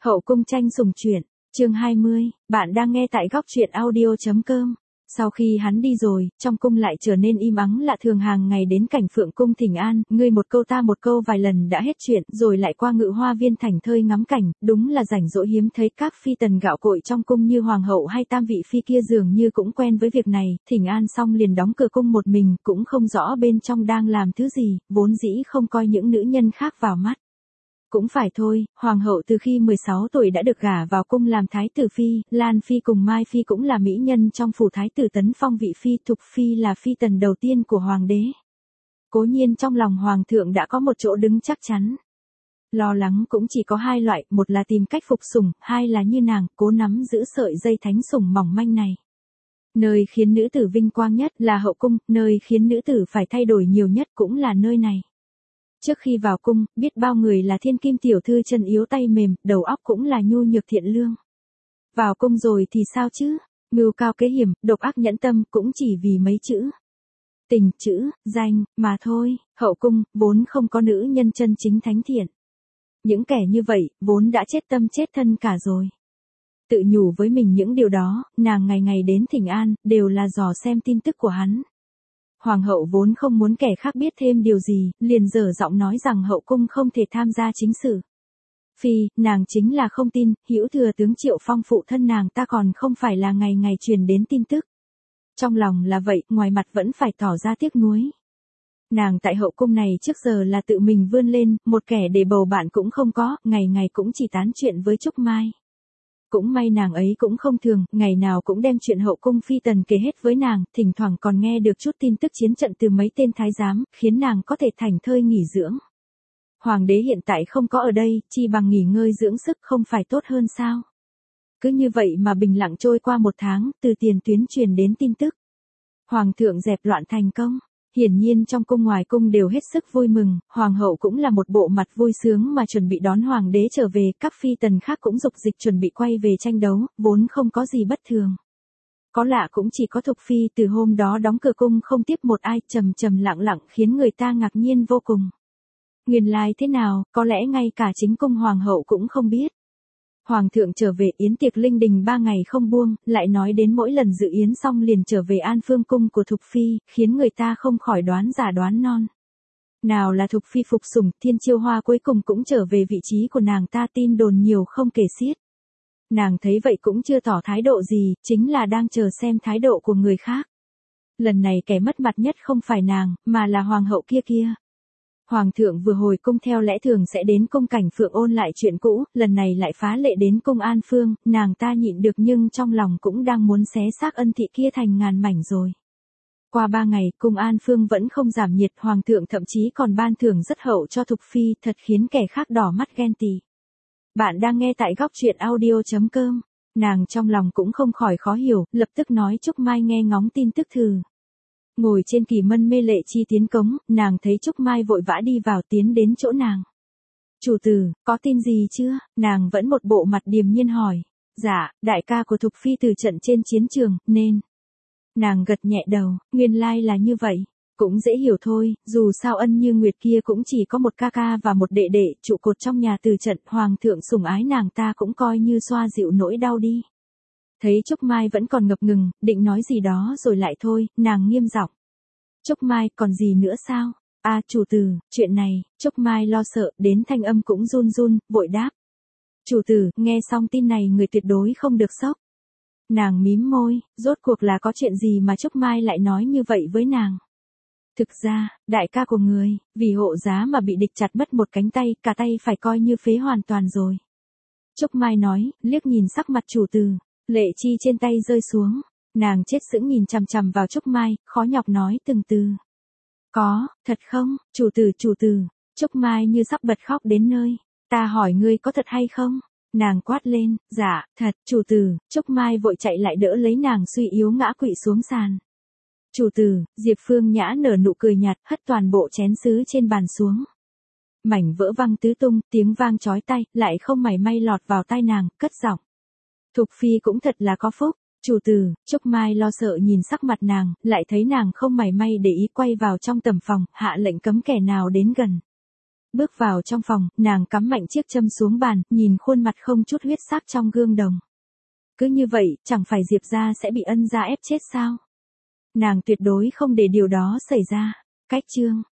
Hậu cung tranh sủng truyện, chương 20, bạn đang nghe tại góc truyện audio.com. Sau khi hắn đi rồi, trong cung lại trở nên im ắng lạ thường, hàng ngày đến cảnh Phượng cung thỉnh an, ngươi một câu ta một câu vài lần đã hết chuyện, rồi lại qua Ngự Hoa Viên thảnh thơi ngắm cảnh, đúng là rảnh rỗi hiếm thấy. Các phi tần gạo cội trong cung như hoàng hậu hay tam vị phi kia dường như cũng quen với việc này, thỉnh an xong liền đóng cửa cung một mình, cũng không rõ bên trong đang làm thứ gì, vốn dĩ không coi những nữ nhân khác vào mắt. Cũng phải thôi, hoàng hậu từ khi 16 tuổi đã được gả vào cung làm thái tử phi, Lan phi cùng Mai phi cũng là mỹ nhân trong phủ thái tử tấn phong vị phi, Thục phi là phi tần đầu tiên của hoàng đế. Cố nhiên trong lòng hoàng thượng đã có một chỗ đứng chắc chắn. Lo lắng cũng chỉ có hai loại, một là tìm cách phục sủng, hai là như nàng, cố nắm giữ sợi dây thánh sủng mỏng manh này. Nơi khiến nữ tử vinh quang nhất là hậu cung, nơi khiến nữ tử phải thay đổi nhiều nhất cũng là nơi này. Trước khi vào cung, biết bao người là thiên kim tiểu thư chân yếu tay mềm, đầu óc cũng là nhu nhược thiện lương. Vào cung rồi thì sao chứ? Mưu cao kế hiểm, độc ác nhẫn tâm cũng chỉ vì mấy chữ. Tình, chữ, danh, mà thôi. Hậu cung, vốn không có nữ nhân chân chính thánh thiện. Những kẻ như vậy, vốn đã chết tâm chết thân cả rồi. Tự nhủ với mình những điều đó, nàng ngày ngày đến thỉnh an, đều là dò xem tin tức của hắn. Hoàng hậu vốn không muốn kẻ khác biết thêm điều gì, liền dở giọng nói rằng hậu cung không thể tham gia chính sự. Phi, nàng chính là không tin, hữu thừa tướng Triệu Phong phụ thân nàng ta còn không phải là ngày ngày truyền đến tin tức. Trong lòng là vậy, ngoài mặt vẫn phải tỏ ra tiếc nuối. Nàng tại hậu cung này trước giờ là tự mình vươn lên, một kẻ để bầu bạn cũng không có, ngày ngày cũng chỉ tán chuyện với Trúc Mai. Cũng may nàng ấy cũng không thường, ngày nào cũng đem chuyện hậu cung phi tần kể hết với nàng, thỉnh thoảng còn nghe được chút tin tức chiến trận từ mấy tên thái giám, khiến nàng có thể thảnh thơi nghỉ dưỡng. Hoàng đế hiện tại không có ở đây, chi bằng nghỉ ngơi dưỡng sức không phải tốt hơn sao? Cứ như vậy mà bình lặng trôi qua một tháng, từ tiền tuyến truyền đến tin tức. Hoàng thượng dẹp loạn thành công. Hiển nhiên trong cung ngoài cung đều hết sức vui mừng, hoàng hậu cũng là một bộ mặt vui sướng mà chuẩn bị đón hoàng đế trở về, các phi tần khác cũng dục dịch chuẩn bị quay về tranh đấu, vốn không có gì bất thường. Có lạ cũng chỉ có Thục phi từ hôm đó đóng cửa cung không tiếp một ai, trầm trầm lặng lặng khiến người ta ngạc nhiên vô cùng. Nguyên lai thế nào, có lẽ ngay cả chính cung hoàng hậu cũng không biết. Hoàng thượng trở về yến tiệc linh đình 3 ngày không buông, lại nói đến mỗi lần dự yến xong liền trở về An Phương cung của Thục phi, khiến người ta không khỏi đoán giả đoán non. Nào là Thục phi phục sủng, Thiên Chiêu Hoa cuối cùng cũng trở về vị trí của nàng ta, tin đồn nhiều không kể xiết. Nàng thấy vậy cũng chưa tỏ thái độ gì, chính là đang chờ xem thái độ của người khác. Lần này kẻ mất mặt nhất không phải nàng, mà là hoàng hậu kia. Hoàng thượng vừa hồi cung theo lẽ thường sẽ đến cung cảnh Phượng ôn lại chuyện cũ, lần này lại phá lệ đến cung An Phương, nàng ta nhịn được nhưng trong lòng cũng đang muốn xé xác ân thị kia thành ngàn mảnh rồi. Qua 3 ngày, cung An Phương vẫn không giảm nhiệt, hoàng thượng thậm chí còn ban thưởng rất hậu cho Thục phi, thật khiến kẻ khác đỏ mắt ghen tị. Bạn đang nghe tại góc truyện audio.com, nàng trong lòng cũng không khỏi khó hiểu, lập tức nói Trúc Mai nghe ngóng tin tức thử. Ngồi trên kỳ mân mê lệ chi tiến cống, nàng thấy Trúc Mai vội vã đi vào tiến đến chỗ nàng. Chủ tử, có tin gì chưa? Nàng vẫn một bộ mặt điềm nhiên hỏi. Dạ, đại ca của Thục phi từ trận trên chiến trường, nên. Nàng gật nhẹ đầu, nguyên lai là như vậy. Cũng dễ hiểu thôi, dù sao Ân Như Nguyệt kia cũng chỉ có một ca ca và một đệ đệ, trụ cột trong nhà từ trận, hoàng thượng sủng ái nàng ta cũng coi như xoa dịu nỗi đau đi. Thấy Trúc Mai vẫn còn ngập ngừng, định nói gì đó rồi lại thôi, nàng nghiêm giọng. Trúc Mai, còn gì nữa sao? Chủ tử, chuyện này, Trúc Mai lo sợ, đến thanh âm cũng run run, vội đáp. Chủ tử, nghe xong tin này người tuyệt đối không được sốc. Nàng mím môi, rốt cuộc là có chuyện gì mà Trúc Mai lại nói như vậy với nàng? Thực ra, đại ca của người, vì hộ giá mà bị địch chặt mất một cánh tay, cả tay phải coi như phế hoàn toàn rồi. Trúc Mai nói, liếc nhìn sắc mặt chủ tử. Lệ chi trên tay rơi xuống, nàng chết sững nhìn chằm chằm vào Trúc Mai, khó nhọc nói từng từ. Có, thật không, chủ tử, Trúc Mai như sắp bật khóc đến nơi, ta hỏi ngươi có thật hay không? Nàng quát lên, dạ, thật, chủ tử, Trúc Mai vội chạy lại đỡ lấy nàng suy yếu ngã quỵ xuống sàn. Chủ tử, Diệp Phương Nhã nở nụ cười nhạt, hất toàn bộ chén sứ trên bàn xuống. Mảnh vỡ văng tứ tung, tiếng vang chói tai, lại không mảy may lọt vào tai nàng, cất giọng. Thục phi cũng thật là có phúc, chủ tử. Trúc Mai lo sợ nhìn sắc mặt nàng, lại thấy nàng không mảy may để ý, quay vào trong tầm phòng, hạ lệnh cấm kẻ nào đến gần. Bước vào trong phòng, nàng cắm mạnh chiếc châm xuống bàn, nhìn khuôn mặt không chút huyết sắc trong gương đồng. Cứ như vậy, chẳng phải Diệp gia sẽ bị Ân gia ép chết sao? Nàng tuyệt đối không để điều đó xảy ra. Cách chương